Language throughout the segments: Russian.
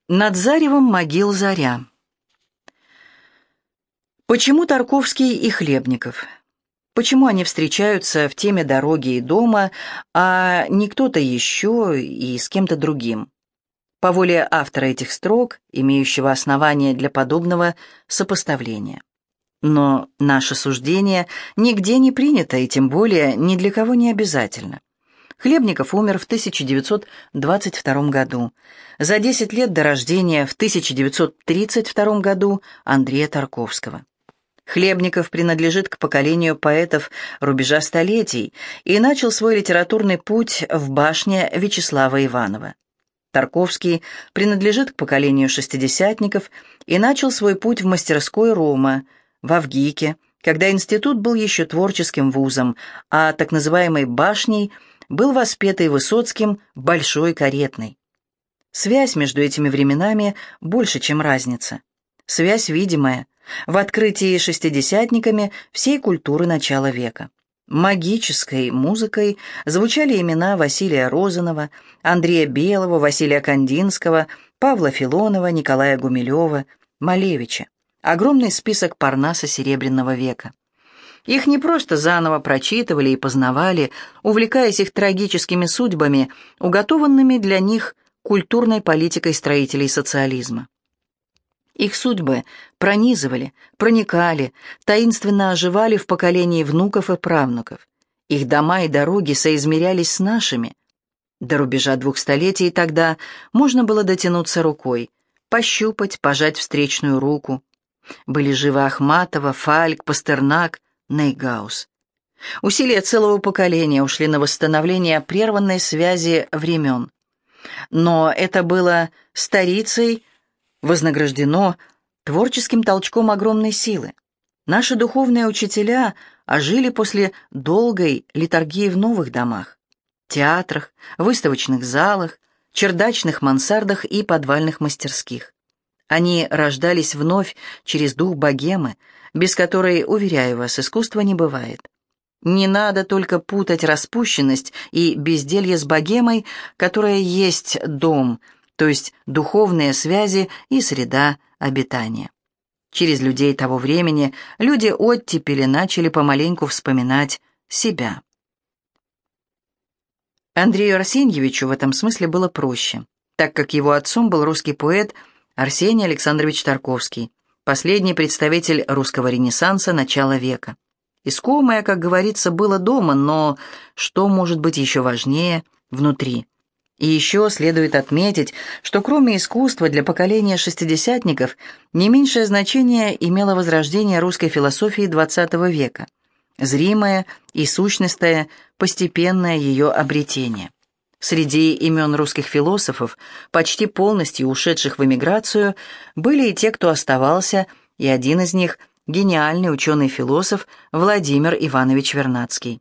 Над заревом могил заря. Почему Тарковский и Хлебников? Почему они встречаются в теме «Дороги и дома», а не кто-то еще и с кем-то другим? По воле автора этих строк, имеющего основания для подобного сопоставления. Но наше суждение нигде не принято, и тем более ни для кого не обязательно. Хлебников умер в 1922 году. За 10 лет до рождения в 1932 году Андрея Тарковского. Хлебников принадлежит к поколению поэтов рубежа столетий и начал свой литературный путь в башне Вячеслава Иванова. Тарковский принадлежит к поколению шестидесятников и начал свой путь в мастерской Рома, в Авгике, когда институт был еще творческим вузом, а так называемой башней был воспетый Высоцким Большой Каретной. Связь между этими временами больше, чем разница. Связь видимая, в открытии шестидесятниками всей культуры начала века. Магической музыкой звучали имена Василия Розанова, Андрея Белого, Василия Кандинского, Павла Филонова, Николая Гумилева, Малевича. Огромный список Парнаса Серебряного века. Их не просто заново прочитывали и познавали, увлекаясь их трагическими судьбами, уготованными для них культурной политикой строителей социализма. Их судьбы пронизывали, проникали, таинственно оживали в поколении внуков и правнуков. Их дома и дороги соизмерялись с нашими. До рубежа 2 столетий тогда можно было дотянуться рукой, пощупать, пожать встречную руку. Были живы Ахматова, Фальк, Пастернак, Нейгаус. Усилия целого поколения ушли на восстановление прерванной связи времен. Но это было старицей вознаграждено творческим толчком огромной силы. Наши духовные учителя ожили после долгой литургии в новых домах, театрах, выставочных залах, чердачных мансардах и подвальных мастерских. Они рождались вновь через дух богемы, без которой, уверяю вас, искусства не бывает. Не надо только путать распущенность и безделье с богемой, которая есть дом, то есть духовные связи и среда обитания. Через людей того времени люди оттепели начали помаленьку вспоминать себя. Андрею Арсеньевичу в этом смысле было проще, так как его отцом был русский поэт Арсений Александрович Тарковский, последний представитель русского ренессанса начала века. Искомое, как говорится, было дома, но что может быть еще важнее внутри? И еще следует отметить, что кроме искусства для поколения шестидесятников не меньшее значение имело возрождение русской философии XX века, зримое и сущностное, постепенное ее обретение. Среди имен русских философов, почти полностью ушедших в эмиграцию, были и те, кто оставался, и один из них – гениальный ученый-философ Владимир Иванович Вернадский.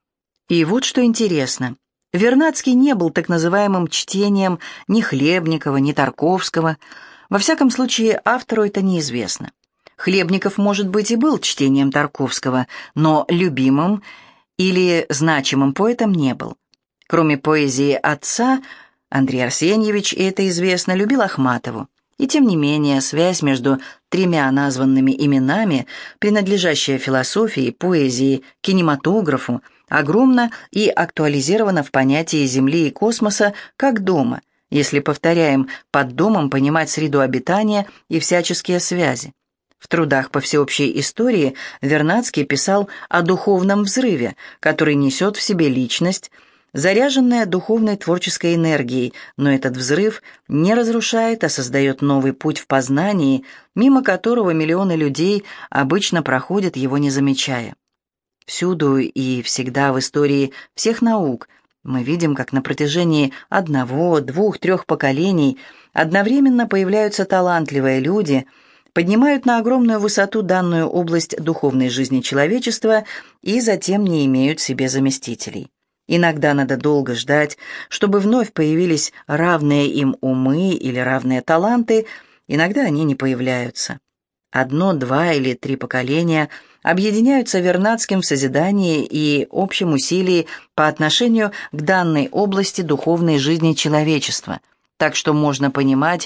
И вот что интересно. Вернадский не был так называемым чтением ни Хлебникова, ни Тарковского. Во всяком случае, автору это неизвестно. Хлебников, может быть, и был чтением Тарковского, но любимым или значимым поэтом не был. Кроме поэзии отца, Андрей Арсеньевич, и это известно, любил Ахматову. И тем не менее, связь между 3 названными именами, принадлежащая философии, поэзии, кинематографу, огромна и актуализирована в понятии Земли и космоса как дома, если, повторяем, под домом понимать среду обитания и всяческие связи. В трудах по всеобщей истории Вернадский писал о духовном взрыве, который несет в себе личность, заряженная духовной творческой энергией, но этот взрыв не разрушает, а создает новый путь в познании, мимо которого миллионы людей обычно проходят, его не замечая. Всюду и всегда в истории всех наук мы видим, как на протяжении 1, 2, 3 поколений одновременно появляются талантливые люди, поднимают на огромную высоту данную область духовной жизни человечества и затем не имеют себе заместителей. Иногда надо долго ждать, чтобы вновь появились равные им умы или равные таланты, иногда они не появляются. 1, 2 или 3 поколения объединяются Вернадским в созидании и общем усилии по отношению к данной области духовной жизни человечества, так что можно понимать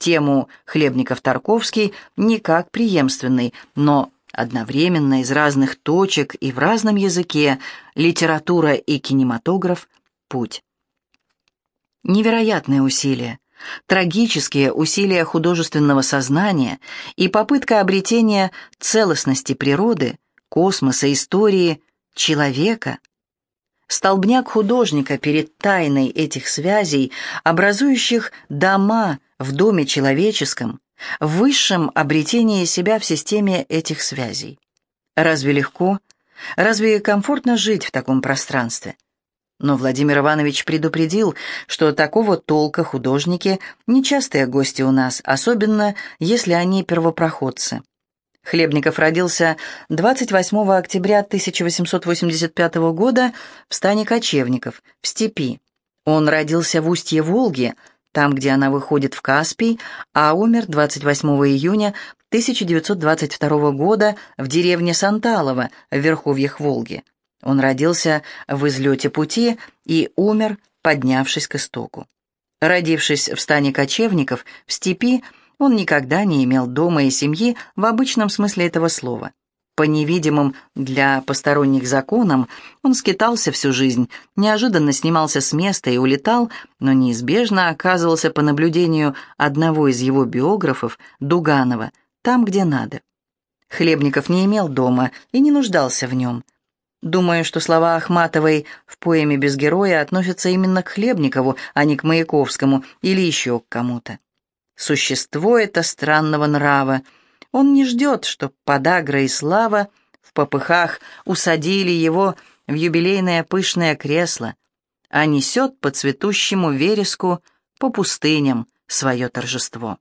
тему Хлебников-Тарковский не как преемственный, но одновременно из разных точек и в разном языке литература и кинематограф – путь. Невероятные усилия, трагические усилия художественного сознания и попытка обретения целостности природы, космоса, истории, человека. Столбняк художника перед тайной этих связей, образующих дома в доме человеческом, в высшем обретении себя в системе этих связей. Разве легко, разве комфортно жить в таком пространстве? Но Владимир Иванович предупредил, что такого толка художники – нечастые гости у нас, особенно если они первопроходцы. Хлебников родился 28 октября 1885 года в стане кочевников, в степи. Он родился в устье Волги, там, где она выходит в Каспий, а умер 28 июня 1922 года в деревне Санталово в верховьях Волги. Он родился в излете пути и умер, поднявшись к истоку. Родившись в стане кочевников, в степи, он никогда не имел дома и семьи в обычном смысле этого слова. По невидимым для посторонних законам он скитался всю жизнь, неожиданно снимался с места и улетал, но неизбежно оказывался по наблюдению одного из его биографов, Дуганова, там, где надо. Хлебников не имел дома и не нуждался в нем. Думаю, что слова Ахматовой в поэме «Без героя» относятся именно к Хлебникову, а не к Маяковскому или еще к кому-то. Существо это странного нрава. Он не ждет, чтоб подагра и слава в попыхах усадили его в юбилейное пышное кресло, а несет по цветущему вереску по пустыням свое торжество.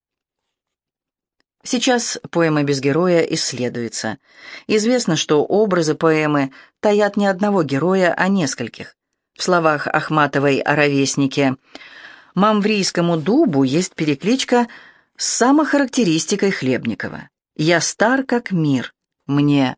Сейчас поэма «Без героя» исследуется. Известно, что образы поэмы таят не одного героя, а нескольких. В словах Ахматовой о ровеснике «Мамврийскому дубу» есть перекличка с самохарактеристикой Хлебникова. «Я стар как мир, мне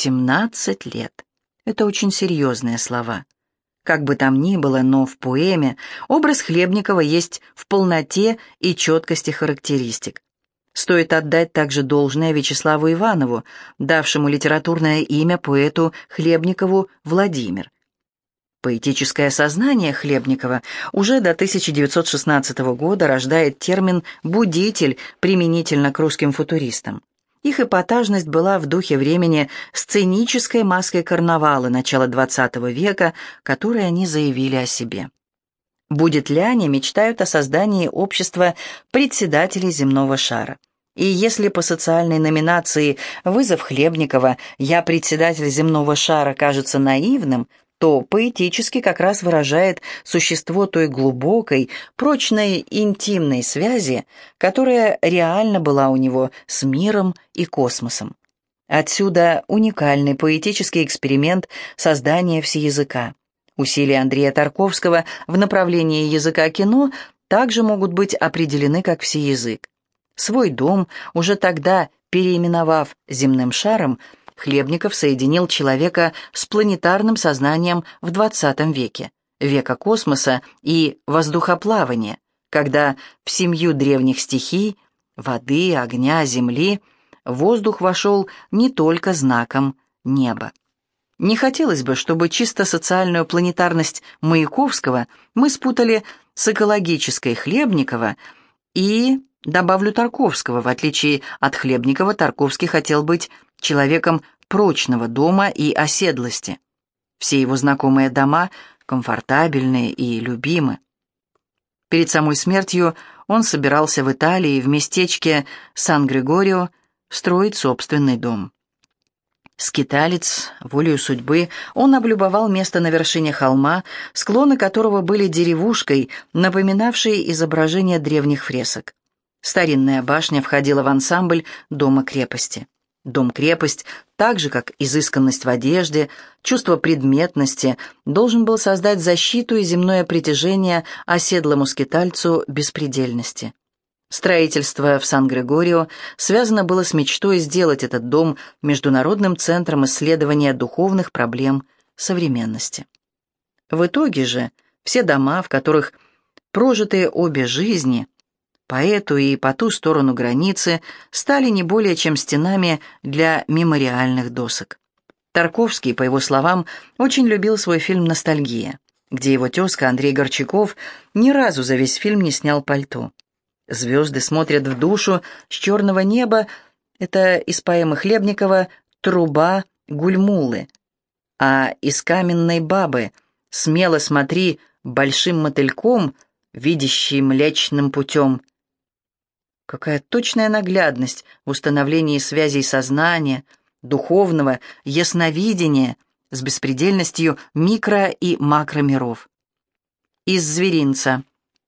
18 лет». Это очень серьезные слова. Как бы там ни было, но в поэме образ Хлебникова есть в полноте и четкости характеристик. Стоит отдать также должное Вячеславу Иванову, давшему литературное имя поэту Хлебникову Владимир. Поэтическое сознание Хлебникова уже до 1916 года рождает термин «будитель» применительно к русским футуристам. Их эпатажность была в духе времени сценической маской карнавала начала XX века, которой они заявили о себе. Будетляне мечтают о создании общества председателей земного шара. И если по социальной номинации вызов Хлебникова «Я председатель земного шара» кажется наивным, то поэтически как раз выражает существо той глубокой, прочной, интимной связи, которая реально была у него с миром и космосом. Отсюда уникальный поэтический эксперимент создания всеязыка. Усилия Андрея Тарковского в направлении языка кино также могут быть определены как всеязык. Свой дом, уже тогда переименовав земным шаром, Хлебников соединил человека с планетарным сознанием в XX веке, века космоса и воздухоплавания, когда в семью древних стихий – воды, огня, земли – воздух вошел не только знаком неба. Не хотелось бы, чтобы чисто социальную планетарность Маяковского мы спутали с экологической Хлебникова и, добавлю, Тарковского. В отличие от Хлебникова, Тарковский хотел быть человеком прочного дома и оседлости. Все его знакомые дома комфортабельные и любимы. Перед самой смертью он собирался в Италии, в местечке Сан-Григорио, строить собственный дом. Скиталец, волею судьбы, он облюбовал место на вершине холма, склоны которого были деревушкой, напоминавшей изображение древних фресок. Старинная башня входила в ансамбль дома-крепости. Дом-крепость, так же как изысканность в одежде, чувство предметности, должен был создать защиту и земное притяжение оседлому скитальцу беспредельности. Строительство в Сан-Григорио связано было с мечтой сделать этот дом международным центром исследования духовных проблем современности. В итоге же все дома, в которых прожиты обе жизни, по эту и по ту сторону границы стали не более чем стенами для мемориальных досок. Тарковский, по его словам, очень любил свой фильм «Ностальгия», где его тезка Андрей Горчаков ни разу за весь фильм не снял пальто. «Звезды смотрят в душу с черного неба» — это из поэмы Хлебникова «Труба Гульмулы», а из «Каменной бабы» «Смело смотри большим мотыльком, видящий Млечным путем». Какая точная наглядность в установлении связей сознания, духовного ясновидения с беспредельностью микро- и макромиров. Из «Зверинца».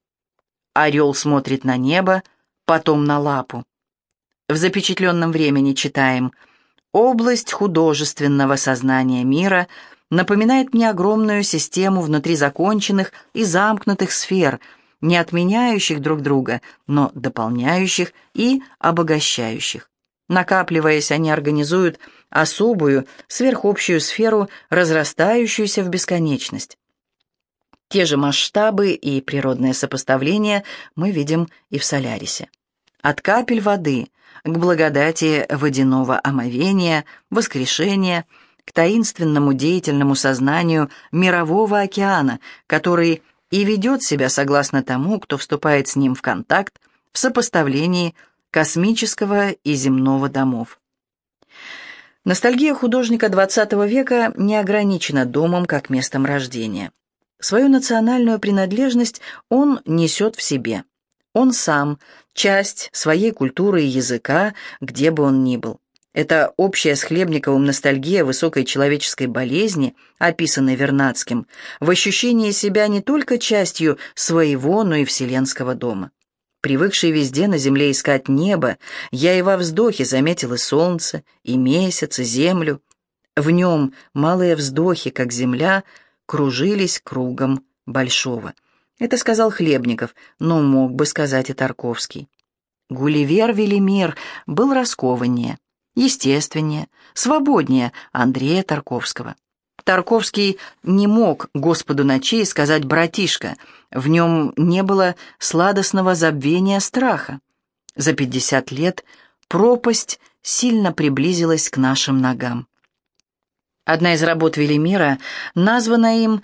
Орел смотрит на небо, потом на лапу. В запечатленном времени читаем: «Область художественного сознания мира напоминает мне огромную систему внутри законченных и замкнутых сфер, не отменяющих друг друга, но дополняющих и обогащающих. Накапливаясь, они организуют особую, сверхобщую сферу, разрастающуюся в бесконечность». Те же масштабы и природное сопоставление мы видим и в «Солярисе». От капель воды к благодати водяного омовения, воскрешения, к таинственному деятельному сознанию мирового океана, который и ведет себя согласно тому, кто вступает с ним в контакт в сопоставлении космического и земного домов. Ностальгия художника XX века не ограничена домом как местом рождения. Свою национальную принадлежность он несет в себе. Он сам – часть своей культуры и языка, где бы он ни был. Это общая с Хлебниковым ностальгия высокой человеческой болезни, описанной Вернадским, в ощущении себя не только частью своего, но и вселенского дома. Привыкший везде на земле искать небо, я и во вздохе заметил и солнце, и месяц, и землю. В нем малые вздохи, как земля, кружились кругом большого. Это сказал Хлебников, но мог бы сказать и Тарковский. Гулливер Велимир был раскованнее, естественнее, свободнее Андрея Тарковского. Тарковский не мог Господу ночей сказать «братишка», в нем не было сладостного забвения страха. За 50 лет пропасть сильно приблизилась к нашим ногам. Одна из работ Велимира названа им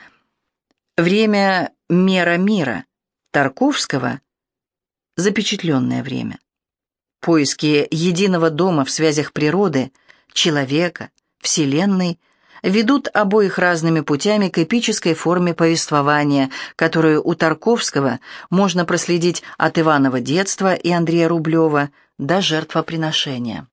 «Время мера мира», Тарковского «Запечатленное время». Поиски единого дома в связях природы, человека, Вселенной ведут обоих разными путями к эпической форме повествования, которую у Тарковского можно проследить от Иванова детства и Андрея Рублева до жертвоприношения.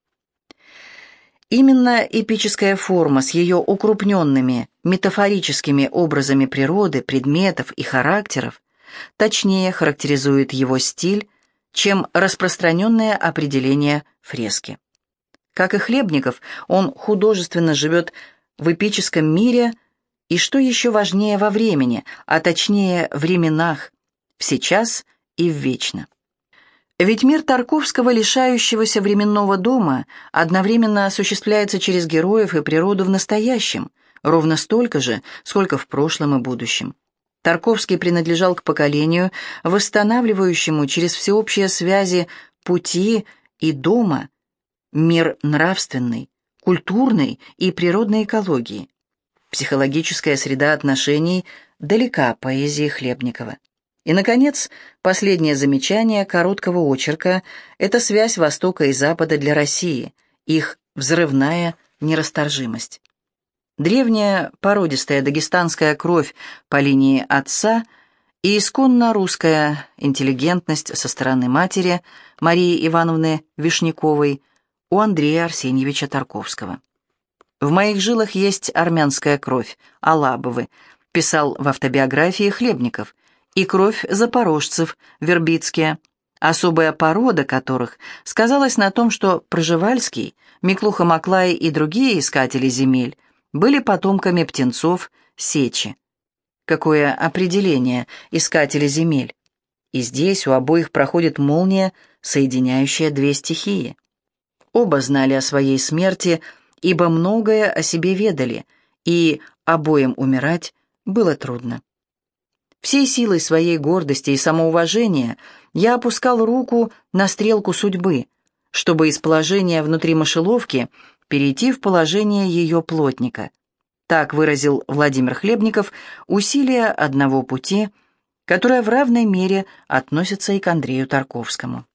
Именно эпическая форма с ее укрупненными метафорическими образами природы, предметов и характеров точнее характеризует его стиль, чем распространенное определение фрески. Как и Хлебников, он художественно живет в эпическом мире и, что еще важнее, во времени, а точнее временах, в сейчас и в вечно. Ведь мир Тарковского, лишающегося временного дома, одновременно осуществляется через героев и природу в настоящем, ровно столько же, сколько в прошлом и будущем. Тарковский принадлежал к поколению, восстанавливающему через всеобщие связи пути и дома мир нравственный, культурной и природной экологии. Психологическая среда отношений далека поэзии Хлебникова. И, наконец, последнее замечание короткого очерка – это связь Востока и Запада для России, их взрывная нерасторжимость. Древняя породистая дагестанская кровь по линии отца и исконно русская интеллигентность со стороны матери Марии Ивановны Вишняковой у Андрея Арсеньевича Тарковского. «В моих жилах есть армянская кровь, Алабовы», писал в автобиографии Хлебников, и кровь запорожцев, Вербицкие, особая порода которых сказалась на том, что Пржевальский, Миклуха Маклай и другие искатели земель были потомками птенцов Сечи. Какое определение искатели земель! И здесь у обоих проходит молния, соединяющая две стихии. Оба знали о своей смерти, ибо многое о себе ведали, и обоим умирать было трудно. Всей силой своей гордости и самоуважения я опускал руку на стрелку судьбы, чтобы из положения внутри мышеловки перейти в положение ее плотника. Так выразил Владимир Хлебников усилия одного пути, которое в равной мере относится и к Андрею Тарковскому.